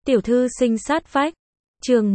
Tiểu thư sinh sát vách. Chương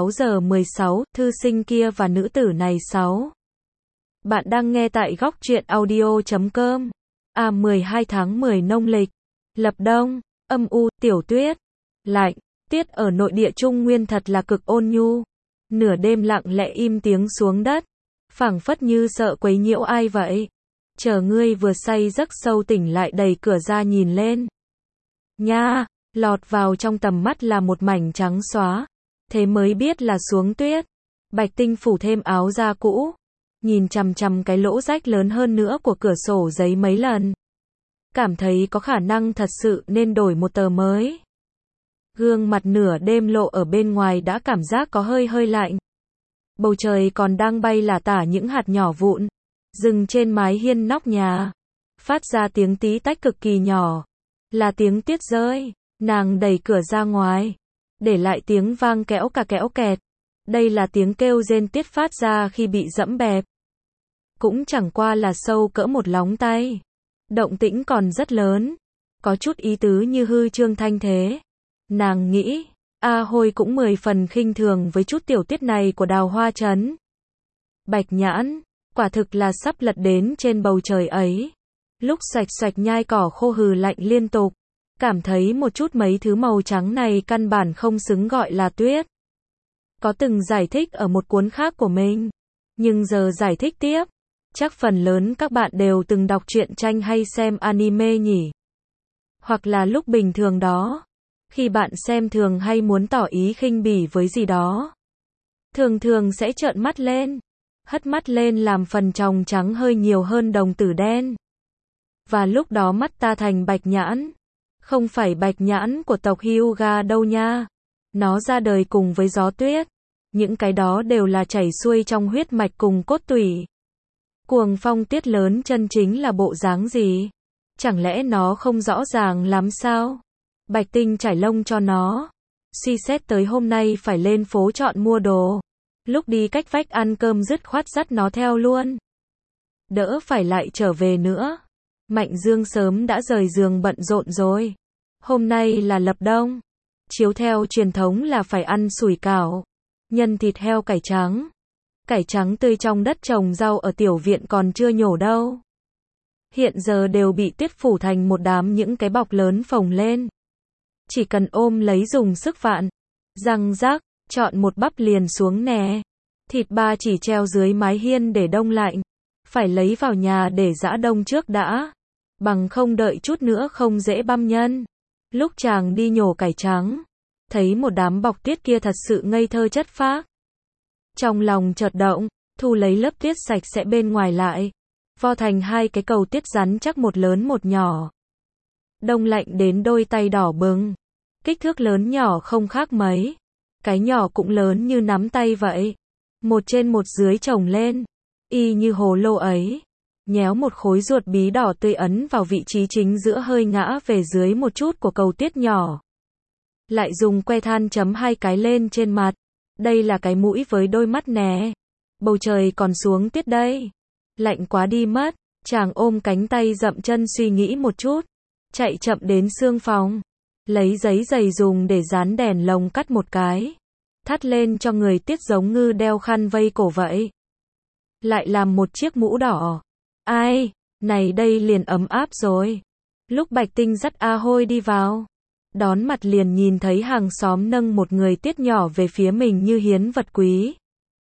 16:16, thư sinh kia và nữ tử này 6. Bạn đang nghe tại góc truyện audio.com. 12 tháng 10 nông lịch. Lập đông, âm u, tiểu tuyết, lạnh, tiết ở nội địa Trung Nguyên thật là cực ôn nhu. Nửa đêm lặng lẽ im tiếng xuống đất, phảng phất như sợ quấy nhiễu ai vậy. Chờ ngươi vừa say giấc sâu tỉnh lại đẩy cửa ra nhìn lên. Nha, lọt vào trong tầm mắt là một mảnh trắng xóa. Thế mới biết là xuống tuyết. Bạch Tinh phủ thêm áo da cũ, nhìn chằm chằm cái lỗ rách lớn hơn nữa của cửa sổ giấy mấy lần. Cảm thấy có khả năng thật sự nên đổi một tờ mới. Gương mặt nửa đêm lộ ở bên ngoài đã cảm giác có hơi hơi lạnh. Bầu trời còn đang bay lả tả những hạt nhỏ vụn, dừng trên mái hiên nóc nhà, phát ra tiếng tí tách cực kỳ nhỏ. Là tiếng tuyết rơi. Nàng đẩy cửa ra ngoài, để lại tiếng vang kéo cả kéo kẹt. Đây là tiếng kêu rên tuyết phát ra khi bị dẫm bẹp. Cũng chẳng qua là sâu cỡ một lóng tay. Động tĩnh còn rất lớn, có chút ý tứ như hư trương thanh thế. Nàng nghĩ, A Hôi cũng 10 phần khinh thường với chút tiểu tuyết này của Đào Hoa Trấn. Bạch Nhãn, quả thực là sắp lật đến trên bầu trời ấy. Lúc xoạch xoạch nhai cỏ khô hừ lạnh liên tục, cảm thấy một chút mấy thứ màu trắng này căn bản không xứng gọi là tuyết. Có từng giải thích ở một cuốn khác của mình, nhưng giờ giải thích tiếp. Chắc phần lớn các bạn đều từng đọc truyện tranh hay xem anime nhỉ? Hoặc là lúc bình thường đó, khi bạn xem thường hay muốn tỏ ý khinh bỉ với gì đó, thường thường sẽ trợn mắt lên, hất mắt lên làm phần tròng trắng hơi nhiều hơn đồng tử đen. Và lúc đó mắt ta thành bạch nhãn. Không phải bạch nhãn của tộc Hyuga đâu nha. Nó ra đời cùng với gió tuyết. Những cái đó đều là chảy xuôi trong huyết mạch cùng cốt tủy. Cuồng phong tuyết lớn chân chính là bộ dáng gì? Chẳng lẽ nó không rõ ràng lắm sao? Bạch Tinh trải lông cho nó. Suy xét tới hôm nay phải lên phố chọn mua đồ. Lúc đi cách vách ăn cơm dứt khoát dắt nó theo luôn. Đỡ phải lại trở về nữa. Mạnh Dương sớm đã rời giường bận rộn rồi. Hôm nay là lập đông. Chiếu theo truyền thống là phải ăn sủi cảo, nhân thịt heo cải trắng. Cải trắng tươi trong đất trồng rau ở tiểu viện còn chưa nhổ đâu. Hiện giờ đều bị tuyết phủ thành một đám những cái bọc lớn phồng lên. Chỉ cần ôm lấy dùng sức vạn. Răng rác, chọn một bắp liền xuống nè. Thịt ba chỉ treo dưới mái hiên để đông lạnh. Phải lấy vào nhà để giã đông trước đã. Bằng không đợi chút nữa không dễ băm nhân. Lúc chàng đi nhổ cải trắng, thấy một đám bọc tuyết kia thật sự ngây thơ chất phác. Trong lòng chợt động, thu lấy lớp tuyết sạch sẽ bên ngoài lại, vo thành hai cái cầu tuyết rắn chắc một lớn một nhỏ. Đông lạnh đến đôi tay đỏ bừng. Kích thước lớn nhỏ không khác mấy. Cái nhỏ cũng lớn như nắm tay vậy. Một trên một dưới chồng lên, y như hồ lô ấy. Nhéo một khối ruột bí đỏ tươi ấn vào vị trí chính giữa hơi ngã về dưới một chút của cầu tuyết nhỏ. Lại dùng que than chấm hai cái lên trên mặt. Đây là cái mũi với đôi mắt nè. Bầu trời còn xuống tuyết đây. Lạnh quá đi mất. Chàng ôm cánh tay dậm chân suy nghĩ một chút. Chạy chậm đến xương phòng. Lấy giấy dày dùng để dán đèn lồng cắt một cái. Thắt lên cho người tuyết giống ngư đeo khăn vây cổ vậy. Lại làm một chiếc mũ đỏ. Ai, này đây liền ấm áp rồi. Lúc Bạch Tinh dắt A Hôi đi vào, đón mặt liền nhìn thấy hàng xóm nâng một người tuyết nhỏ về phía mình như hiến vật quý.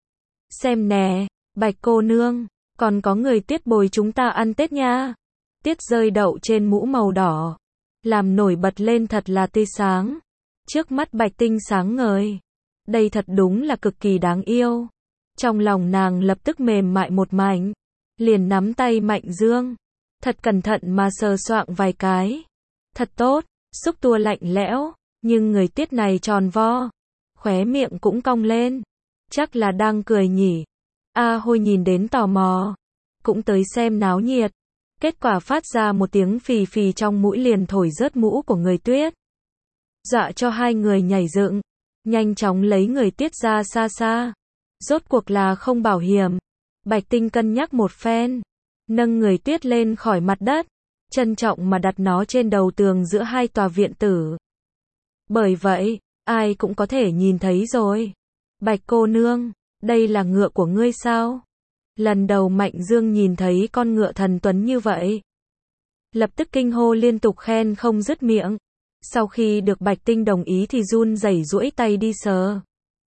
Xem nè, Bạch cô nương, còn có người tuyết bồi chúng ta ăn Tết nha. Tuyết rơi đậu trên mũ màu đỏ, làm nổi bật lên thật là tươi sáng. Trước mắt Bạch Tinh sáng ngời. Đây thật đúng là cực kỳ đáng yêu. Trong lòng nàng lập tức mềm mại một mảnh. Liền nắm tay Mạnh Dương, thật cẩn thận mà sờ soạng vài cái. Thật tốt, xúc tua lạnh lẽo, nhưng người tuyết này tròn vo, khóe miệng cũng cong lên. Chắc là đang cười nhỉ. A Hôi nhìn đến tò mò, cũng tới xem náo nhiệt. Kết quả phát ra một tiếng phì phì trong mũi liền thổi rớt mũ của người tuyết. Dọa cho hai người nhảy dựng, nhanh chóng lấy người tuyết ra xa xa. Rốt cuộc là không bảo hiểm. Bạch Tinh cân nhắc một phen, nâng người tuyết lên khỏi mặt đất, trân trọng mà đặt nó trên đầu tường giữa hai tòa viện tử. Bởi vậy, ai cũng có thể nhìn thấy rồi. Bạch cô nương, đây là ngựa của ngươi sao? Lần đầu Mạnh Dương nhìn thấy con ngựa thần tuấn như vậy. Lập tức kinh hô liên tục khen không dứt miệng. Sau khi được Bạch Tinh đồng ý thì run rẩy duỗi tay đi sờ.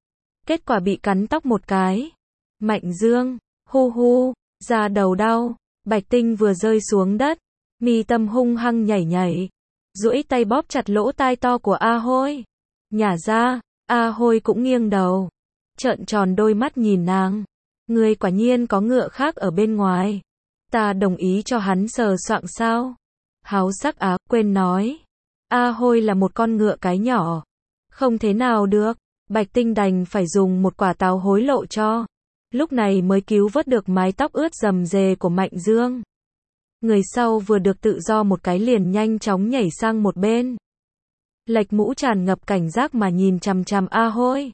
Kết quả bị cắn tóc một cái. Mạnh Dương, hu hu, da đầu đau. Bạch Tinh vừa rơi xuống đất, mi tâm hung hăng nhảy nhảy, duỗi tay bóp chặt lỗ tai to của A Hôi. Nhả ra, A Hôi cũng nghiêng đầu, trợn tròn đôi mắt nhìn nàng. Ngươi quả nhiên có ngựa khác ở bên ngoài. Ta đồng ý cho hắn sờ soạng sao? Háo sắc á, quên nói. A Hôi là một con ngựa cái nhỏ. Không thế nào được. Bạch Tinh đành phải dùng một quả táo hối lộ cho. Lúc này mới cứu vớt được mái tóc ướt rầm rề của Mạnh Dương. Người sau vừa được tự do một cái liền nhanh chóng nhảy sang một bên. Lệch mũ tràn ngập cảnh giác mà nhìn chằm chằm A Hôi.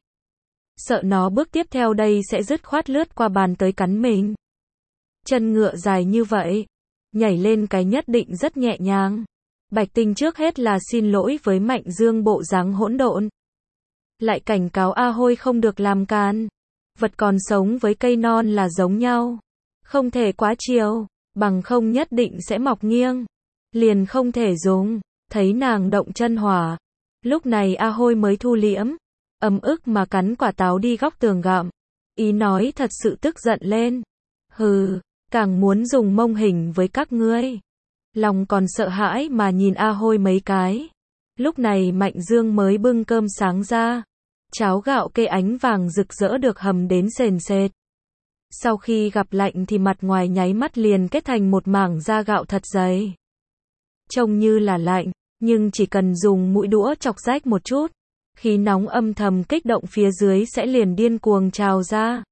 Sợ nó bước tiếp theo đây sẽ dứt khoát lướt qua bàn tới cắn mình. Chân ngựa dài như vậy, nhảy lên cái nhất định rất nhẹ nhàng. Bạch Tinh trước hết là xin lỗi với Mạnh Dương bộ dáng hỗn độn. Lại cảnh cáo A Hôi không được làm càn. Vật còn sống với cây non là giống nhau. Không thể quá chiều, bằng không nhất định sẽ mọc nghiêng. Liền không thể dùng. Thấy nàng động chân hỏa. Lúc này A Hôi mới thu liễm. Ấm ức mà cắn quả táo đi góc tường gặm. Ý nói thật sự tức giận lên. Hừ, càng muốn dùng mông hình với các ngươi. Lòng còn sợ hãi mà nhìn A Hôi mấy cái. Lúc này Mạnh Dương mới bưng cơm sáng ra. Cháo gạo kê ánh vàng rực rỡ được hầm đến sền sệt. Sau khi gặp lạnh thì mặt ngoài nháy mắt liền kết thành một mảng da gạo thật dày. Trông như là lạnh, nhưng chỉ cần dùng mũi đũa chọc rách một chút, khí nóng âm thầm kích động phía dưới sẽ liền điên cuồng trào ra.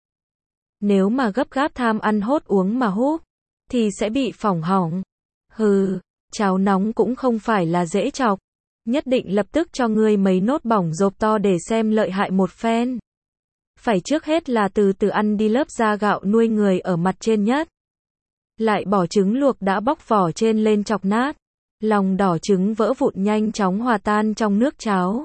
Nếu mà gấp gáp tham ăn hốt uống mà húp, thì sẽ bị phỏng hỏng. Hừ, cháo nóng cũng không phải là dễ chọc. Nhất định lập tức cho ngươi mấy nốt bỏng rộp to để xem lợi hại một phen. Phải trước hết là từ từ ăn đi lớp da gạo nuôi người ở mặt trên nhất. Lại bỏ trứng luộc đã bóc vỏ trên lên chọc nát. Lòng đỏ trứng vỡ vụn nhanh chóng hòa tan trong nước cháo.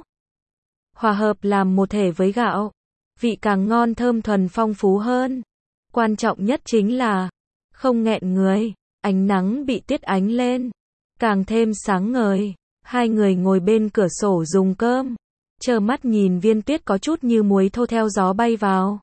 Hòa hợp làm một thể với gạo. Vị càng ngon thơm thuần phong phú hơn. Quan trọng nhất chính là không nghẹn người. Ánh nắng bị tiết ánh lên, càng thêm sáng ngời. Hai người ngồi bên cửa sổ dùng cơm, trơ mắt nhìn viên tuyết có chút như muối thô theo gió bay vào.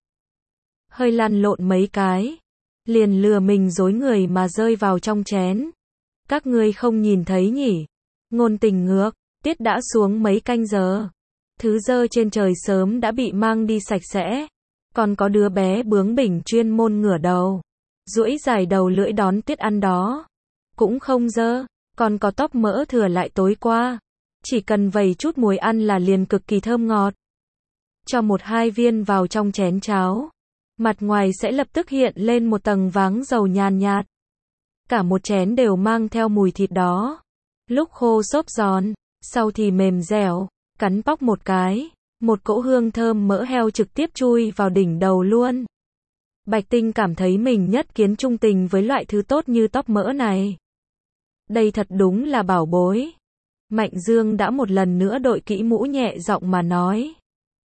Hơi lăn lộn mấy cái, liền lừa mình dối người mà rơi vào trong chén. Các ngươi không nhìn thấy nhỉ? Ngôn tình ngược, tiết đã xuống mấy canh giờ. Thứ dơ trên trời sớm đã bị mang đi sạch sẽ. Còn có đứa bé bướng bỉnh chuyên môn ngửa đầu, duỗi dài đầu lưỡi đón tiết ăn đó. Cũng không dơ. Còn có tóp mỡ thừa lại tối qua. Chỉ cần vầy chút muối ăn là liền cực kỳ thơm ngọt. Cho 1-2 viên vào trong chén cháo. Mặt ngoài sẽ lập tức hiện lên một tầng váng dầu nhàn nhạt. Cả một chén đều mang theo mùi thịt đó. Lúc khô xốp giòn, sau thì mềm dẻo, cắn bóc một cái. Một cỗ hương thơm mỡ heo trực tiếp chui vào đỉnh đầu luôn. Bạch Tinh cảm thấy mình nhất kiến trung tình với loại thứ tốt như tóp mỡ này. Đây thật đúng là bảo bối. Mạnh Dương đã một lần nữa đội kỹ mũ nhẹ giọng mà nói.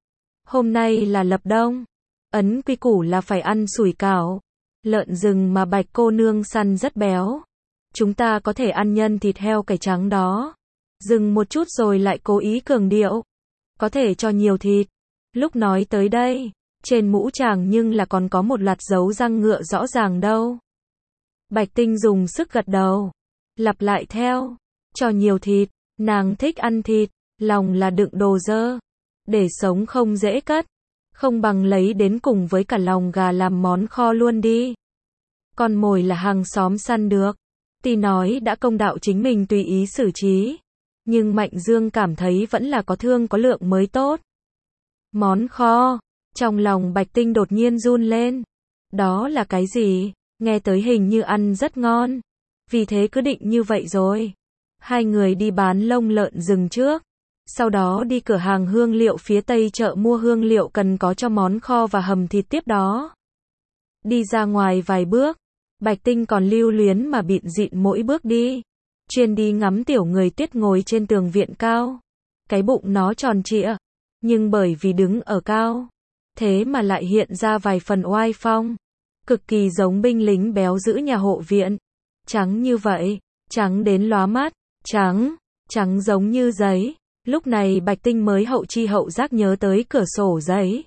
Hôm nay là lập đông. Ấn quy củ là phải ăn sủi cảo. Lợn rừng mà Bạch cô nương săn rất béo. Chúng ta có thể ăn nhân thịt heo cải trắng đó. Dừng một chút rồi lại cố ý cường điệu. Có thể cho nhiều thịt. Lúc nói tới đây, trên mũ chàng nhưng là còn có một loạt dấu răng ngựa rõ ràng đâu. Bạch Tinh dùng sức gật đầu. Lặp lại theo, cho nhiều thịt, nàng thích ăn thịt, lòng là đựng đồ dơ. Để sống không dễ cất, không bằng lấy đến cùng với cả lòng gà làm món kho luôn đi. Con mồi là hàng xóm săn được. Tuy nói đã công đạo chính mình tùy ý xử trí, nhưng Mạnh Dương cảm thấy vẫn là có thương có lượng mới tốt. Món kho, trong lòng Bạch Tinh đột nhiên run lên. Đó là cái gì? Nghe tới hình như ăn rất ngon. Vì thế cứ định như vậy rồi. Hai người đi bán lông lợn rừng trước. Sau đó đi cửa hàng hương liệu phía tây chợ mua hương liệu cần có cho món kho và hầm thịt tiếp đó. Đi ra ngoài vài bước, Bạch Tinh còn lưu luyến mà bịn dịn mỗi bước đi. Chuyên đi ngắm tiểu người Tiết ngồi trên tường viện cao. Cái bụng nó tròn trịa, nhưng bởi vì đứng ở cao, thế mà lại hiện ra vài phần oai phong, cực kỳ giống binh lính béo giữ nhà hộ viện. Trắng như vậy, trắng đến lóa mắt, trắng giống như giấy. Lúc này Bạch Tinh mới hậu chi hậu giác nhớ tới cửa sổ giấy.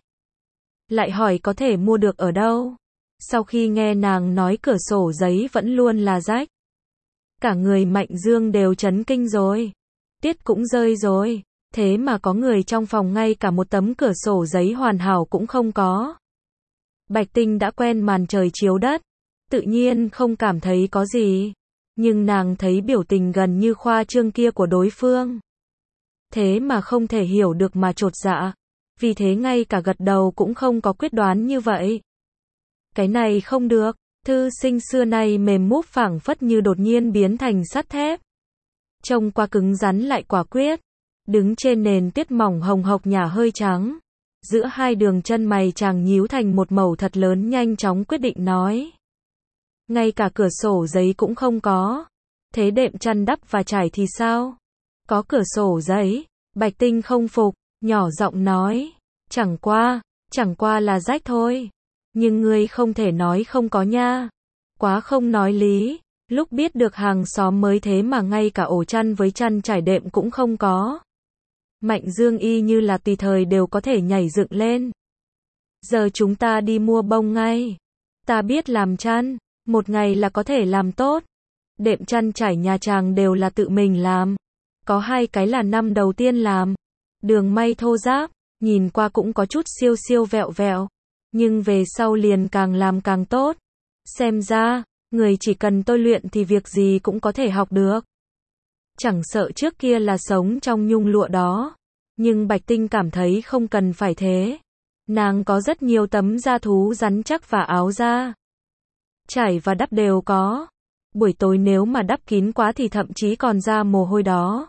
Lại hỏi có thể mua được ở đâu. Sau khi nghe nàng nói cửa sổ giấy vẫn luôn là rách, cả người Mạnh Dương đều chấn kinh rồi. Tiết cũng rơi rồi. Thế mà có người trong phòng ngay cả một tấm cửa sổ giấy hoàn hảo cũng không có. Bạch Tinh đã quen màn trời chiếu đất, tự nhiên không cảm thấy có gì. Nhưng nàng thấy biểu tình gần như khoa trương kia của đối phương. Thế mà không thể hiểu được mà chột dạ. Vì thế ngay cả gật đầu cũng không có quyết đoán như vậy. Cái này không được. Thư sinh xưa nay mềm múp phảng phất như đột nhiên biến thành sắt thép. Trông qua cứng rắn lại quả quyết. Đứng trên nền tuyết mỏng hồng hộc nhả hơi trắng. Giữa hai đường chân mày chàng nhíu thành một mẩu thật lớn, nhanh chóng quyết định nói. Ngay cả cửa sổ giấy cũng không có. Thế đệm chăn đắp và trải thì sao? Có cửa sổ giấy. Bạch Tinh không phục, nhỏ giọng nói. Chẳng qua là rách thôi. Nhưng ngươi không thể nói không có nha. Quá không nói lý. Lúc biết được hàng xóm mới thế mà ngay cả ổ chăn với chăn trải đệm cũng không có. Mạnh Dương y như là tùy thời đều có thể nhảy dựng lên. Giờ chúng ta đi mua bông ngay. Ta biết làm chăn, một ngày là có thể làm tốt. Đệm chăn trải nhà chàng đều là tự mình làm. Có 2 cái là năm đầu tiên làm. Đường may thô ráp, nhìn qua cũng có chút siêu siêu vẹo vẹo. Nhưng về sau liền càng làm càng tốt. Xem ra, người chỉ cần tôi luyện thì việc gì cũng có thể học được. Chẳng sợ trước kia là sống trong nhung lụa đó. Nhưng Bạch Tinh cảm thấy không cần phải thế. Nàng có rất nhiều tấm da thú rắn chắc và áo da. Trải và đắp đều có. Buổi tối nếu mà đắp kín quá thì thậm chí còn ra mồ hôi đó.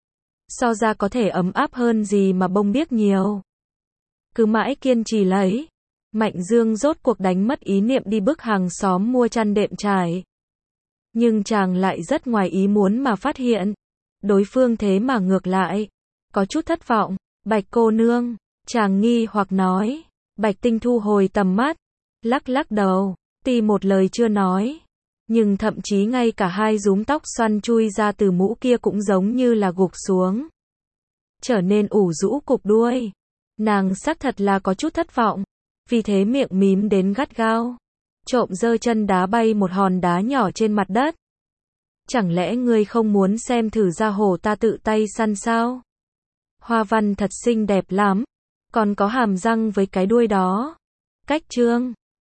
So ra có thể ấm áp hơn gì mà bông biếc nhiều. Cứ mãi kiên trì lấy. Mạnh Dương rốt cuộc đánh mất ý niệm đi bức hàng xóm mua chăn đệm trải. Nhưng chàng lại rất ngoài ý muốn mà phát hiện. Đối phương thế mà ngược lại. Có chút thất vọng. Bạch cô nương. Chàng nghi hoặc nói. Bạch Tinh thu hồi tầm mắt. Lắc đầu. Ti một lời chưa nói. Nhưng thậm chí ngay cả 2 rúm tóc xoăn chui ra từ mũ kia cũng giống như là gục xuống. Trở nên ủ rũ cục đuôi. Nàng xác thật là có chút thất vọng. Vì thế miệng mím đến gắt gao. Trộm giơ chân đá bay một hòn đá nhỏ trên mặt đất. Chẳng lẽ ngươi không muốn xem thử ra hồ ta tự tay săn sao? Hoa văn thật xinh đẹp lắm. Còn có hàm răng với cái đuôi đó. Cách chương